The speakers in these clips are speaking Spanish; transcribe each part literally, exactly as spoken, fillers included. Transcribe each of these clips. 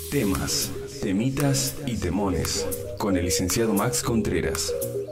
Temas, temitas y temones, con el licenciado Max Contreras.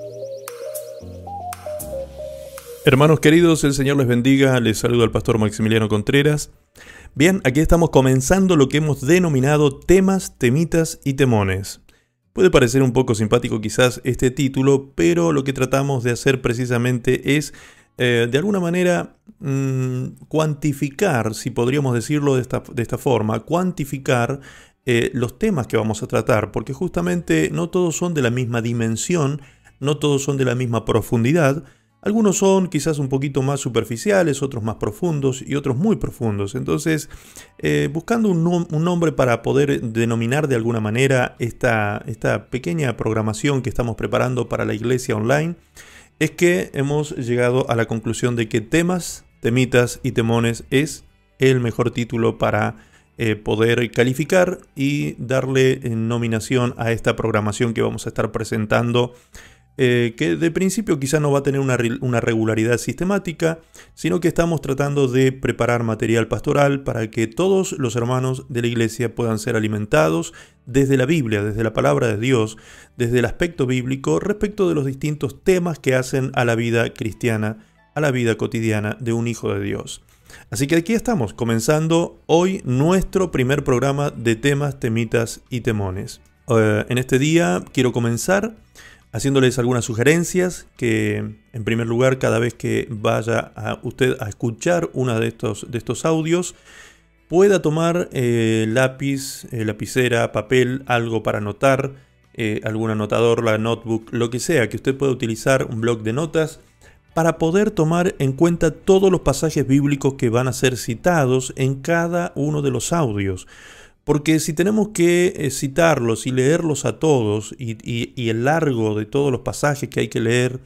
Hermanos queridos, el Señor les bendiga, les saluda el pastor Maximiliano Contreras. Bien, aquí estamos comenzando lo que hemos denominado temas, temitas y temones. Puede parecer un poco simpático quizás este título, pero lo que tratamos de hacer precisamente es, eh, de alguna manera, mmm, cuantificar, si podríamos decirlo de esta, de esta forma, cuantificar eh, los temas que vamos a tratar, porque justamente no todos son de la misma dimensión, no todos son de la misma profundidad. Algunos son quizás un poquito más superficiales, otros más profundos y otros muy profundos. Entonces, eh, buscando un, nom- un nombre para poder denominar de alguna manera esta, esta pequeña programación que estamos preparando para la iglesia online, es que hemos llegado a la conclusión de que temas, temitas y temones es el mejor título para eh, poder calificar y darle nominación a esta programación que vamos a estar presentando. Eh, que de principio quizá no va a tener una, una regularidad sistemática, sino que estamos tratando de preparar material pastoral para que todos los hermanos de la iglesia puedan ser alimentados desde la Biblia, desde la palabra de Dios, desde el aspecto bíblico respecto de los distintos temas que hacen a la vida cristiana, a la vida cotidiana de un hijo de Dios. Así que aquí estamos, comenzando hoy nuestro primer programa de temas, temitas y temones. Uh, en este día quiero comenzar haciéndoles algunas sugerencias que, en primer lugar, cada vez que vaya a usted a escuchar uno de estos, de estos audios, pueda tomar eh, lápiz, eh, lapicera, papel, algo para anotar, eh, algún anotador, la notebook, lo que sea, que usted pueda utilizar un bloc de notas para poder tomar en cuenta todos los pasajes bíblicos que van a ser citados en cada uno de los audios. Porque si tenemos que citarlos y leerlos a todos y, y, y el largo de todos los pasajes que hay que leer,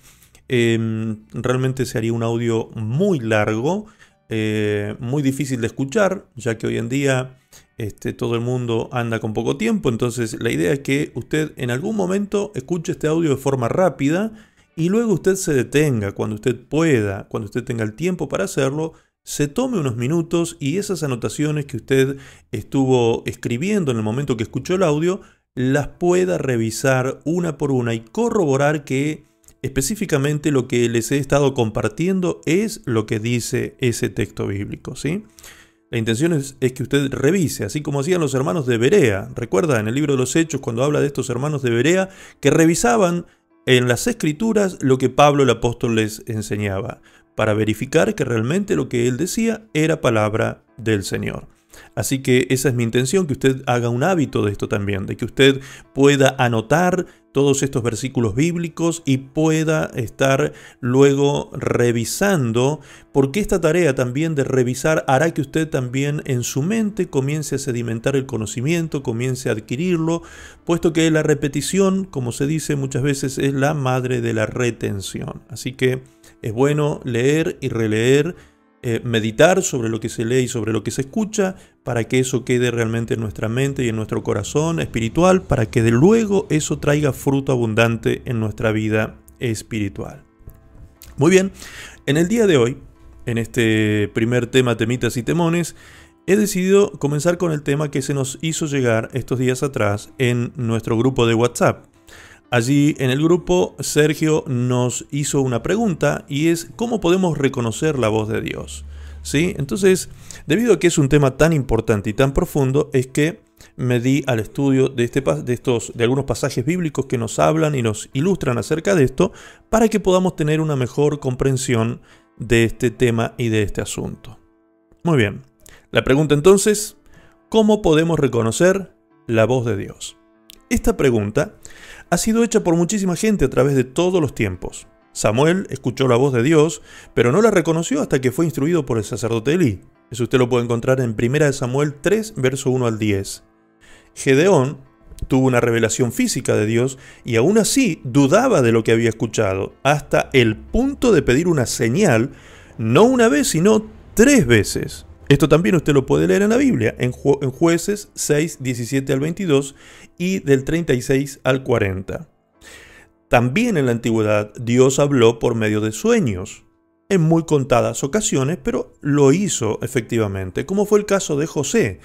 eh, realmente se haría un audio muy largo, eh, muy difícil de escuchar, ya que hoy en día este, todo el mundo anda con poco tiempo. Entonces la idea es que usted en algún momento escuche este audio de forma rápida y luego usted se detenga cuando usted pueda, cuando usted tenga el tiempo para hacerlo, se tome unos minutos y esas anotaciones que usted estuvo escribiendo en el momento que escuchó el audio, las pueda revisar una por una y corroborar que específicamente lo que les he estado compartiendo es lo que dice ese texto bíblico, ¿sí? La intención es, es que usted revise, así como hacían los hermanos de Berea. Recuerda en el libro de los Hechos cuando habla de estos hermanos de Berea que revisaban en las Escrituras lo que Pablo el apóstol les enseñaba, para verificar que realmente lo que él decía era palabra del Señor. Así que esa es mi intención, que usted haga un hábito de esto también, de que usted pueda anotar todos estos versículos bíblicos y pueda estar luego revisando, porque esta tarea también de revisar hará que usted también en su mente comience a sedimentar el conocimiento, comience a adquirirlo, puesto que la repetición, como se dice muchas veces, es la madre de la retención. Así que es bueno leer y releer, eh, meditar sobre lo que se lee y sobre lo que se escucha, para que eso quede realmente en nuestra mente y en nuestro corazón espiritual, para que de luego eso traiga fruto abundante en nuestra vida espiritual. Muy bien, en el día de hoy, en este primer tema, temitas y temones, he decidido comenzar con el tema que se nos hizo llegar estos días atrás en nuestro grupo de WhatsApp. Allí en el grupo Sergio nos hizo una pregunta y es ¿cómo podemos reconocer la voz de Dios? ¿Sí? Entonces, debido a que es un tema tan importante y tan profundo, es que me di al estudio de, este, de, estos, de algunos pasajes bíblicos que nos hablan y nos ilustran acerca de esto para que podamos tener una mejor comprensión de este tema y de este asunto. Muy bien, la pregunta entonces, ¿cómo podemos reconocer la voz de Dios? Esta pregunta ha sido hecha por muchísima gente a través de todos los tiempos. Samuel escuchó la voz de Dios, pero no la reconoció hasta que fue instruido por el sacerdote Elí. Eso usted lo puede encontrar en primera de Samuel tres, verso uno al diez. Gedeón tuvo una revelación física de Dios y aún así dudaba de lo que había escuchado, hasta el punto de pedir una señal, no una vez, sino tres veces. Esto también usted lo puede leer en la Biblia, en, Ju- en Jueces seis, diecisiete al veintidós y del treinta y seis al cuarenta. También en la antigüedad Dios habló por medio de sueños, en muy contadas ocasiones, pero lo hizo efectivamente, como fue el caso de José.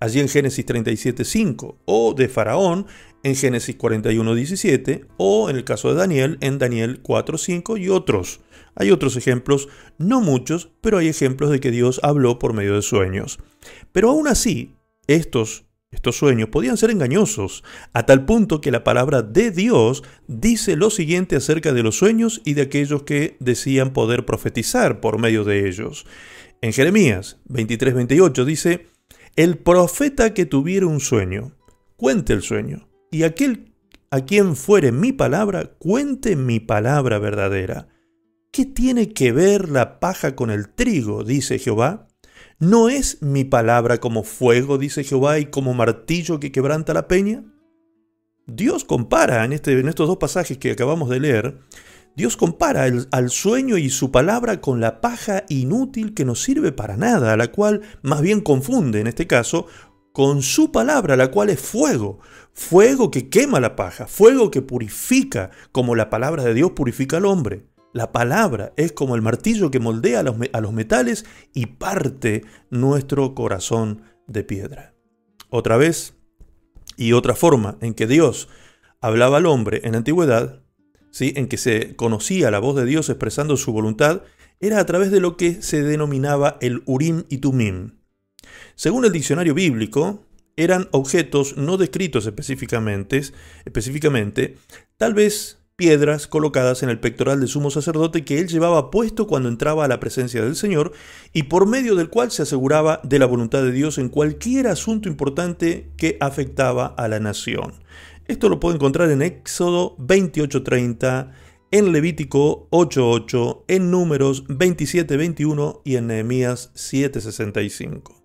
allí en Génesis treinta y siete cinco, o de Faraón en Génesis cuarenta y uno diecisiete, o en el caso de Daniel en Daniel cuatro cinco y otros. Hay otros ejemplos, no muchos, pero hay ejemplos de que Dios habló por medio de sueños. Pero aún así, estos, estos sueños podían ser engañosos, a tal punto que la palabra de Dios dice lo siguiente acerca de los sueños y de aquellos que decían poder profetizar por medio de ellos. En Jeremías veintitrés veintiocho dice: el profeta que tuviera un sueño, cuente el sueño, y aquel a quien fuere mi palabra, cuente mi palabra verdadera. ¿Qué tiene que ver la paja con el trigo?, dice Jehová. ¿No es mi palabra como fuego, dice Jehová, y como martillo que quebranta la peña? Dios compara en, este, en estos dos pasajes que acabamos de leer, Dios compara el, al sueño y su palabra con la paja inútil que no sirve para nada, a la cual más bien confunde, en este caso, con su palabra, la cual es fuego. Fuego que quema la paja, fuego que purifica, como la palabra de Dios purifica al hombre. La palabra es como el martillo que moldea a los, a los metales y parte nuestro corazón de piedra. Otra vez, y otra forma en que Dios hablaba al hombre en la antigüedad, ¿sí?, en que se conocía la voz de Dios expresando su voluntad, era a través de lo que se denominaba el Urim y Tumim. Según el diccionario bíblico, eran objetos no descritos específicamente, específicamente, tal vez piedras colocadas en el pectoral del sumo sacerdote que él llevaba puesto cuando entraba a la presencia del Señor y por medio del cual se aseguraba de la voluntad de Dios en cualquier asunto importante que afectaba a la nación. Esto lo puedo encontrar en Éxodo veintiocho treinta, en Levítico ocho ocho, en Números veintisiete veintiuno y en Nehemías siete sesenta y cinco.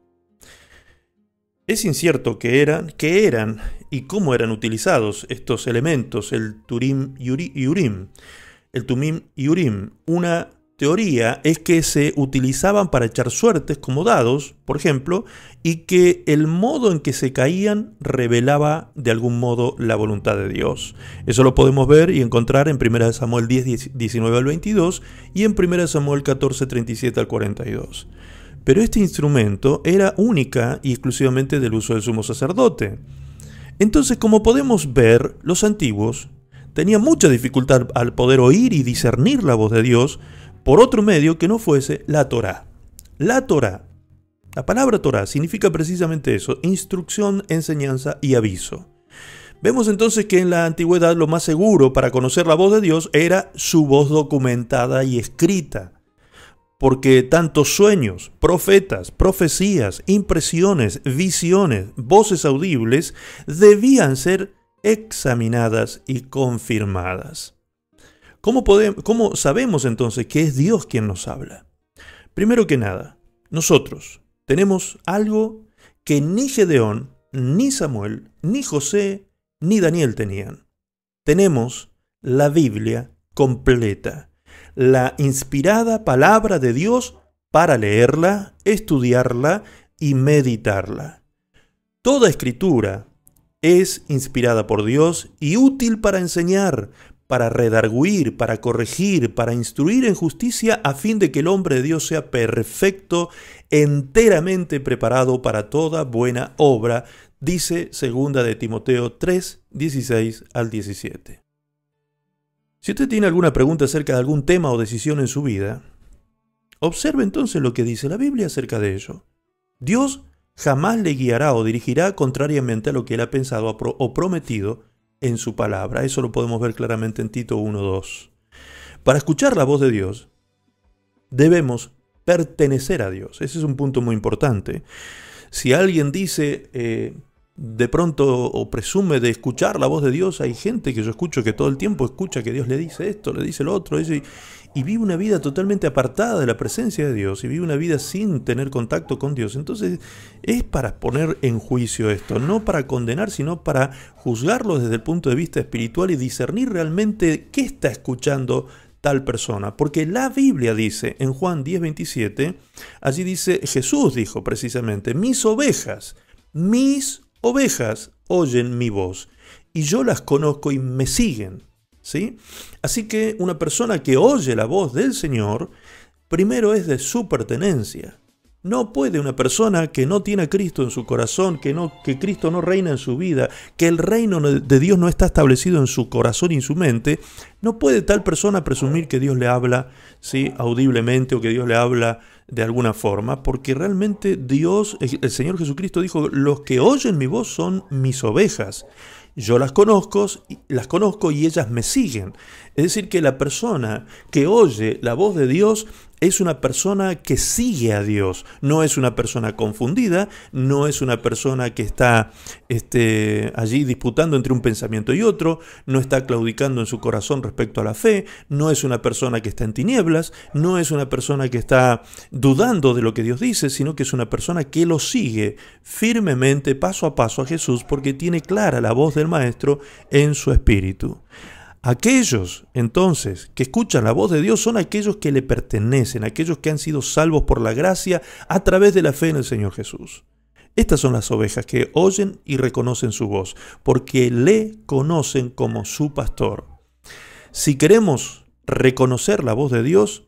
Es incierto qué eran, qué eran y cómo eran utilizados estos elementos, el Turim y Urim, el Tumim y Urim. Una teoría es que se utilizaban para echar suertes como dados, por ejemplo, y que el modo en que se caían revelaba de algún modo la voluntad de Dios. Eso lo podemos ver y encontrar en primera de Samuel diez, diecinueve al veintidós y en primera de Samuel catorce, treinta y siete al cuarenta y dos. Pero este instrumento era única y exclusivamente del uso del sumo sacerdote. Entonces, como podemos ver, los antiguos tenían mucha dificultad al poder oír y discernir la voz de Dios por otro medio que no fuese la Torá. La Torá, la palabra Torá significa precisamente eso: instrucción, enseñanza y aviso. Vemos entonces que en la antigüedad lo más seguro para conocer la voz de Dios era su voz documentada y escrita. Porque tantos sueños, profetas, profecías, impresiones, visiones, voces audibles debían ser examinadas y confirmadas. ¿Cómo podemos, cómo sabemos entonces que es Dios quien nos habla? Primero que nada, nosotros tenemos algo que ni Gedeón, ni Samuel, ni José, ni Daniel tenían. Tenemos la Biblia completa. La inspirada palabra de Dios para leerla, estudiarla y meditarla. Toda escritura es inspirada por Dios y útil para enseñar, para redarguir, para corregir, para instruir en justicia, a fin de que el hombre de Dios sea perfecto, enteramente preparado para toda buena obra, dice segunda de Timoteo tres, dieciséis al diecisiete. Si usted tiene alguna pregunta acerca de algún tema o decisión en su vida, observe entonces lo que dice la Biblia acerca de ello. Dios jamás le guiará o dirigirá contrariamente a lo que él ha pensado o prometido en su palabra. Eso lo podemos ver claramente en Tito uno dos. Para escuchar la voz de Dios, debemos pertenecer a Dios. Ese es un punto muy importante. Si alguien dice eh, de pronto o presume de escuchar la voz de Dios, hay gente que yo escucho que todo el tiempo escucha que Dios le dice esto, le dice lo otro, y, y vive una vida totalmente apartada de la presencia de Dios, y vive una vida sin tener contacto con Dios. Entonces es para poner en juicio esto, no para condenar, sino para juzgarlo desde el punto de vista espiritual y discernir realmente qué está escuchando tal persona. Porque la Biblia dice en Juan diez veintisiete, allí dice, Jesús dijo precisamente, mis ovejas, mis ovejas oyen mi voz, y yo las conozco y me siguen. ¿Sí? Así que una persona que oye la voz del Señor, primero es de su pertenencia. No puede una persona que no tiene a Cristo en su corazón, que, no, que Cristo no reina en su vida, que el reino de Dios no está establecido en su corazón y en su mente, no puede tal persona presumir que Dios le habla, ¿sí?, audiblemente, o que Dios le habla de alguna forma, porque realmente Dios, el Señor Jesucristo dijo: los que oyen mi voz son mis ovejas. Yo las conozco, las conozco y ellas me siguen. Es decir, que la persona que oye la voz de Dios es una persona que sigue a Dios. No es una persona confundida, no es una persona que está este, allí disputando entre un pensamiento y otro, no está claudicando en su corazón respecto a la fe, no es una persona que está en tinieblas, no es una persona que está dudando de lo que Dios dice, sino que es una persona que lo sigue firmemente, paso a paso a Jesús, porque tiene clara la voz del Maestro en su espíritu. Aquellos, entonces, que escuchan la voz de Dios son aquellos que le pertenecen, aquellos que han sido salvos por la gracia a través de la fe en el Señor Jesús. Estas son las ovejas que oyen y reconocen su voz, porque le conocen como su pastor. Si queremos reconocer la voz de Dios,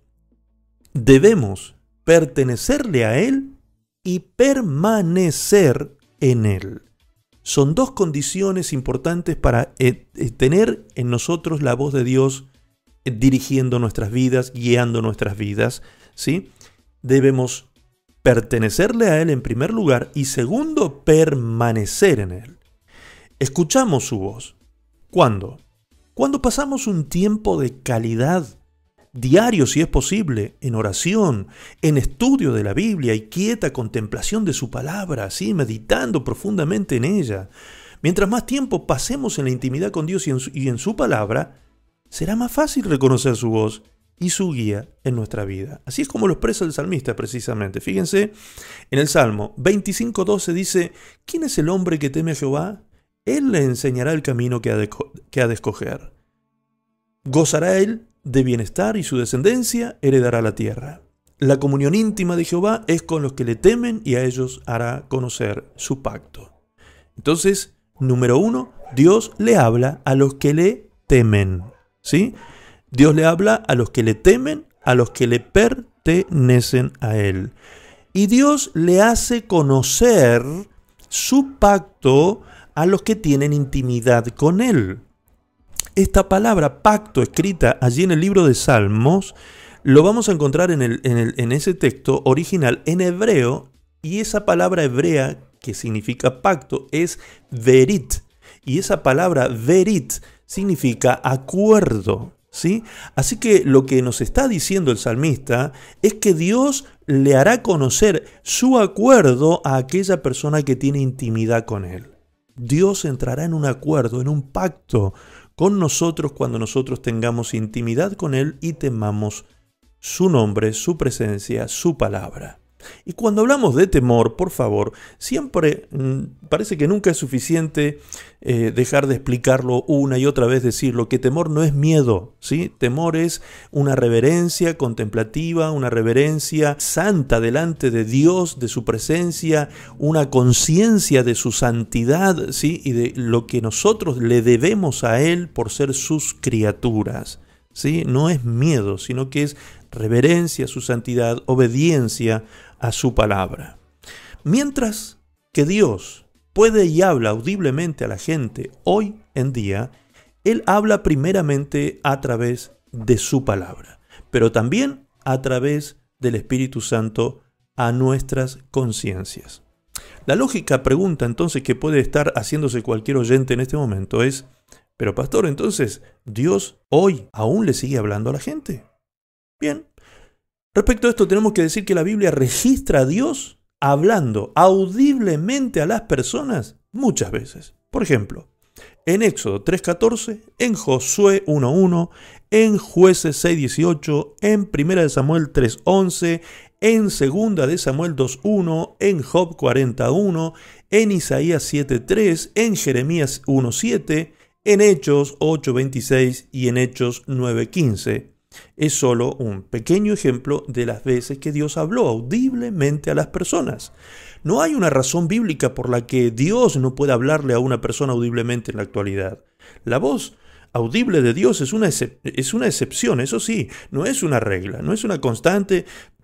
debemos pertenecerle a Él y permanecer en Él. Son dos condiciones importantes para eh, tener en nosotros la voz de Dios eh, dirigiendo nuestras vidas, guiando nuestras vidas, ¿sí? Debemos pertenecerle a Él en primer lugar y segundo, permanecer en Él. Escuchamos su voz. ¿Cuándo? Cuando pasamos un tiempo de calidad diario, si es posible, en oración, en estudio de la Biblia y quieta contemplación de su palabra, ¿sí?, meditando profundamente en ella. Mientras más tiempo pasemos en la intimidad con Dios y en, su, y en su palabra, será más fácil reconocer su voz y su guía en nuestra vida. Así es como lo expresa el salmista precisamente. Fíjense, en el Salmo veinticinco doce dice: ¿quién es el hombre que teme a Jehová? Él le enseñará el camino que ha de, que ha de escoger. Gozará él de bienestar y su descendencia heredará la tierra. La comunión íntima de Jehová es con los que le temen y a ellos hará conocer su pacto. Entonces, número uno, Dios le habla a los que le temen, ¿sí? Dios le habla a los que le temen, a los que le pertenecen a Él. Y Dios le hace conocer su pacto a los que tienen intimidad con Él. Esta palabra pacto, escrita allí en el libro de Salmos, lo vamos a encontrar en, el, en, el, en ese texto original en hebreo, y esa palabra hebrea que significa pacto es verit, y esa palabra verit significa acuerdo, ¿sí? Así que lo que nos está diciendo el salmista es que Dios le hará conocer su acuerdo a aquella persona que tiene intimidad con Él. Dios entrará en un acuerdo, en un pacto con nosotros cuando nosotros tengamos intimidad con Él y temamos su nombre, su presencia, su palabra. Y cuando hablamos de temor, por favor, siempre mmm, parece que nunca es suficiente eh, dejar de explicarlo una y otra vez, decirlo, que temor no es miedo, ¿sí? Temor es una reverencia contemplativa, una reverencia santa delante de Dios, de su presencia, una conciencia de su santidad, ¿sí?, y de lo que nosotros le debemos a Él por ser sus criaturas, ¿sí? No es miedo, sino que es reverencia a su santidad, obediencia a su palabra. Mientras que Dios puede y habla audiblemente a la gente hoy en día, Él habla primeramente a través de su palabra, pero también a través del Espíritu Santo a nuestras conciencias. La lógica pregunta entonces que puede estar haciéndose cualquier oyente en este momento es: pero pastor, entonces, ¿Dios hoy aún le sigue hablando a la gente? Bien, respecto a esto tenemos que decir que la Biblia registra a Dios hablando audiblemente a las personas muchas veces. Por ejemplo, en Éxodo tres catorce, en Josué uno uno, en Jueces seis dieciocho, en Primera de Samuel tres once, en Segunda de Samuel dos uno, en Job cuarenta uno, en Isaías siete tres, en Jeremías uno siete, en Hechos ocho veintiséis y en Hechos nueve quince. Es solo un pequeño ejemplo de las veces que Dios habló audiblemente a las personas. No hay una razón bíblica por la que Dios no pueda hablarle a una persona audiblemente en la actualidad. La voz audible de Dios es una, excep- es una excepción, eso sí, no es una regla, no es una constante.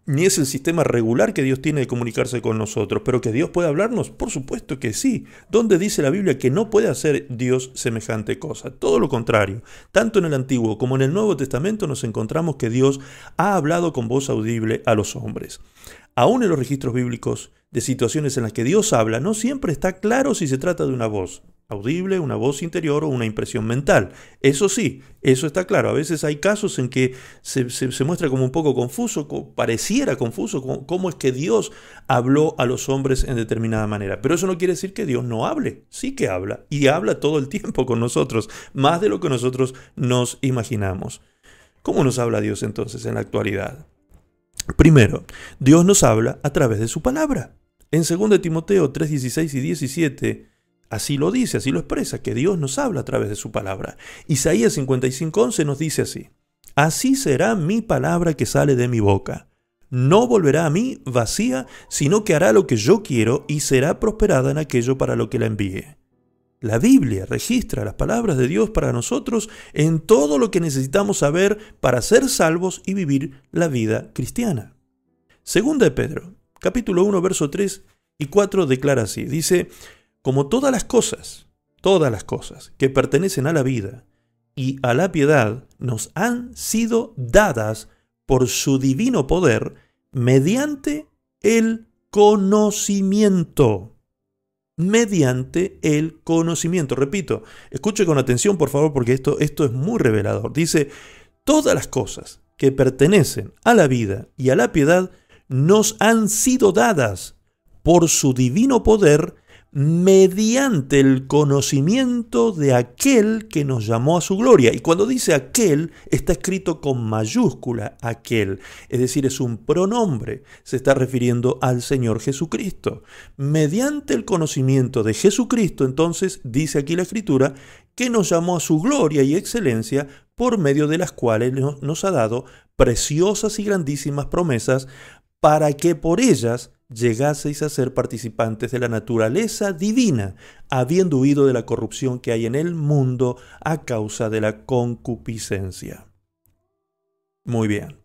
ni es el sistema regular que Dios tiene de comunicarse con nosotros, pero que Dios puede hablarnos, por supuesto que sí. ¿Dónde dice la Biblia que no puede hacer Dios semejante cosa? Todo lo contrario. Tanto en el Antiguo como en el Nuevo Testamento nos encontramos que Dios ha hablado con voz audible a los hombres. Aún en los registros bíblicos de situaciones en las que Dios habla, no siempre está claro si se trata de una voz audible, una voz interior o una impresión mental. Eso sí, eso está claro. A veces hay casos en que se, se, se muestra como un poco confuso, como, pareciera confuso, como, cómo es que Dios habló a los hombres en determinada manera. Pero eso no quiere decir que Dios no hable. Sí que habla, y habla todo el tiempo con nosotros, más de lo que nosotros nos imaginamos. ¿Cómo nos habla Dios entonces en la actualidad? Primero, Dios nos habla a través de su palabra. En segunda de Timoteo tres, dieciséis y diecisiete, así lo dice, así lo expresa, que Dios nos habla a través de su palabra. Isaías cincuenta y cinco, once nos dice así: así será mi palabra que sale de mi boca. No volverá a mí vacía, sino que hará lo que yo quiero y será prosperada en aquello para lo que la envíe. La Biblia registra las palabras de Dios para nosotros en todo lo que necesitamos saber para ser salvos y vivir la vida cristiana. Segunda de Pedro, capítulo uno, verso tres y cuatro declara así, dice: como todas las cosas, todas las cosas que pertenecen a la vida y a la piedad nos han sido dadas por su divino poder mediante el conocimiento. Mediante el conocimiento. Repito, escuche con atención por favor, porque esto, esto es muy revelador. Dice: todas las cosas que pertenecen a la vida y a la piedad nos han sido dadas por su divino poder mediante el conocimiento de aquel que nos llamó a su gloria. Y cuando dice aquel, está escrito con mayúscula aquel, es decir, es un pronombre, se está refiriendo al Señor Jesucristo. Mediante el conocimiento de Jesucristo, entonces, dice aquí la Escritura, que nos llamó a su gloria y excelencia, por medio de las cuales nos ha dado preciosas y grandísimas promesas, para que por ellas llegaseis a ser participantes de la naturaleza divina, habiendo huido de la corrupción que hay en el mundo a causa de la concupiscencia. Muy bien.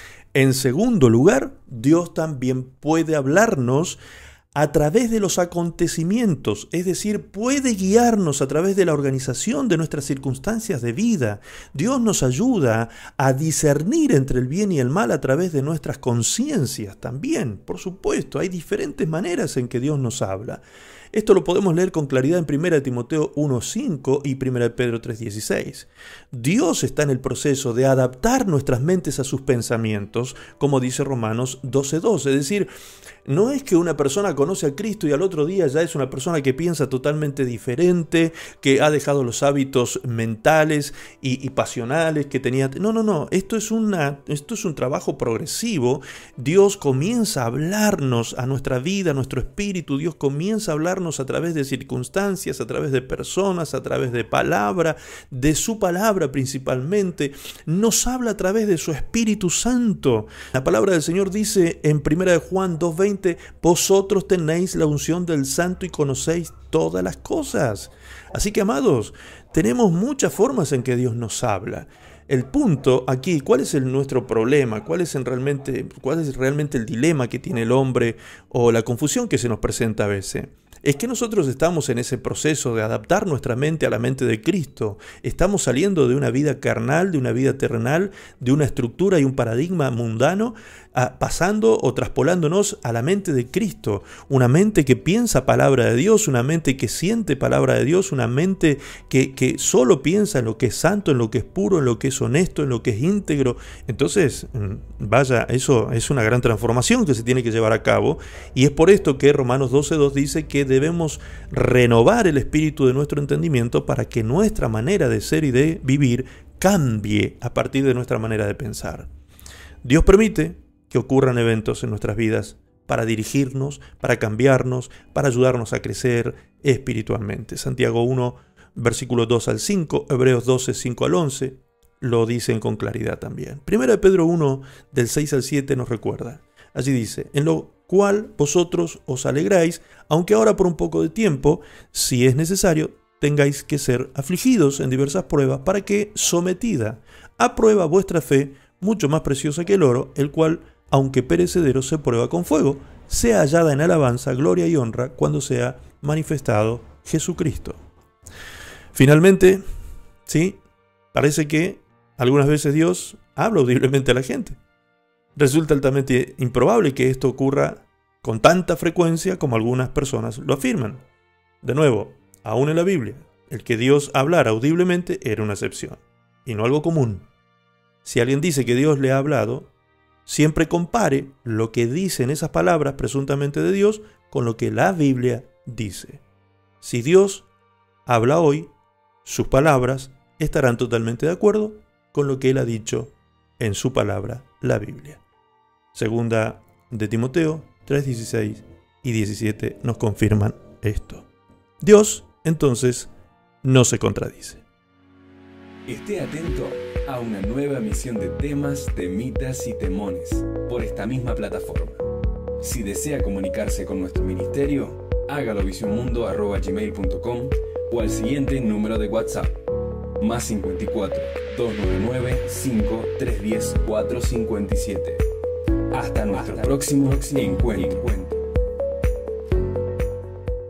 En segundo lugar, Dios también puede hablarnos a través de los acontecimientos, es decir, puede guiarnos a través de la organización de nuestras circunstancias de vida. Dios nos ayuda a discernir entre el bien y el mal a través de nuestras conciencias también. Por supuesto, hay diferentes maneras en que Dios nos habla. Esto lo podemos leer con claridad en primera de Timoteo uno cinco y primera de Pedro tres dieciséis. Dios está en el proceso de adaptar nuestras mentes a sus pensamientos, como dice Romanos doce dos. Es decir, no es que una persona conoce a Cristo y al otro día ya es una persona que piensa totalmente diferente, que ha dejado los hábitos mentales y, y pasionales que tenía. No, no, no. Esto es, una, esto es un trabajo progresivo. Dios comienza a hablarnos a nuestra vida, a nuestro espíritu. Dios comienza a hablarnos a través de circunstancias, a través de personas, a través de palabra, de su palabra principalmente. Nos habla a través de su Espíritu Santo. La palabra del Señor dice en primera de Juan dos veinte, vosotros tenéis la unción del Santo y conocéis todas las cosas. Así que, amados, tenemos muchas formas en que Dios nos habla. El punto aquí, ¿cuál es el, nuestro problema? ¿Cuál es, en realmente, ¿Cuál es realmente el dilema que tiene el hombre o la confusión que se nos presenta a veces? Es que nosotros estamos en ese proceso de adaptar nuestra mente a la mente de Cristo. Estamos saliendo de una vida carnal, de una vida terrenal, de una estructura y un paradigma mundano, a, pasando o traspolándonos a la mente de Cristo. Una mente que piensa palabra de Dios, una mente que siente palabra de Dios, una mente que, que solo piensa en lo que es santo, en lo que es puro, en lo que es honesto, en lo que es íntegro. Entonces, vaya, eso es una gran transformación que se tiene que llevar a cabo. Y es por esto que Romanos doce dos dice que debemos renovar el espíritu de nuestro entendimiento para que nuestra manera de ser y de vivir cambie a partir de nuestra manera de pensar. Dios permite que ocurran eventos en nuestras vidas para dirigirnos, para cambiarnos, para ayudarnos a crecer espiritualmente. Santiago uno, versículos dos al cinco, Hebreos doce, cinco al once, lo dicen con claridad también. Primera de Pedro uno, del seis al siete nos recuerda. Allí dice: en lo cual vosotros os alegráis, aunque ahora por un poco de tiempo, si es necesario, tengáis que ser afligidos en diversas pruebas, para que, sometida a prueba vuestra fe, mucho más preciosa que el oro, el cual aunque perecedero, se prueba con fuego, sea hallada en alabanza, gloria y honra cuando sea manifestado Jesucristo. Finalmente, sí, parece que algunas veces Dios habla audiblemente a la gente. Resulta altamente improbable que esto ocurra con tanta frecuencia como algunas personas lo afirman. De nuevo, aún en la Biblia, el que Dios hablara audiblemente era una excepción, y no algo común. Si alguien dice que Dios le ha hablado, siempre compare lo que dicen esas palabras presuntamente de Dios con lo que la Biblia dice. Si Dios habla hoy, sus palabras estarán totalmente de acuerdo con lo que Él ha dicho en su palabra, la Biblia. Segunda de Timoteo tres, dieciséis y diecisiete nos confirman esto. Dios, entonces, no se contradice. Esté atento a una nueva emisión de Temas, Temitas y Temones por esta misma plataforma. Si desea comunicarse con nuestro ministerio, hágalo visionmundo arroba gmail punto com o al siguiente número de WhatsApp, más cincuenta y cuatro, doscientos noventa y nueve, cinco, trescientos diez, cuatrocientos cincuenta y siete. Hasta nuestro Hasta próximo, próximo encuentro. encuentro.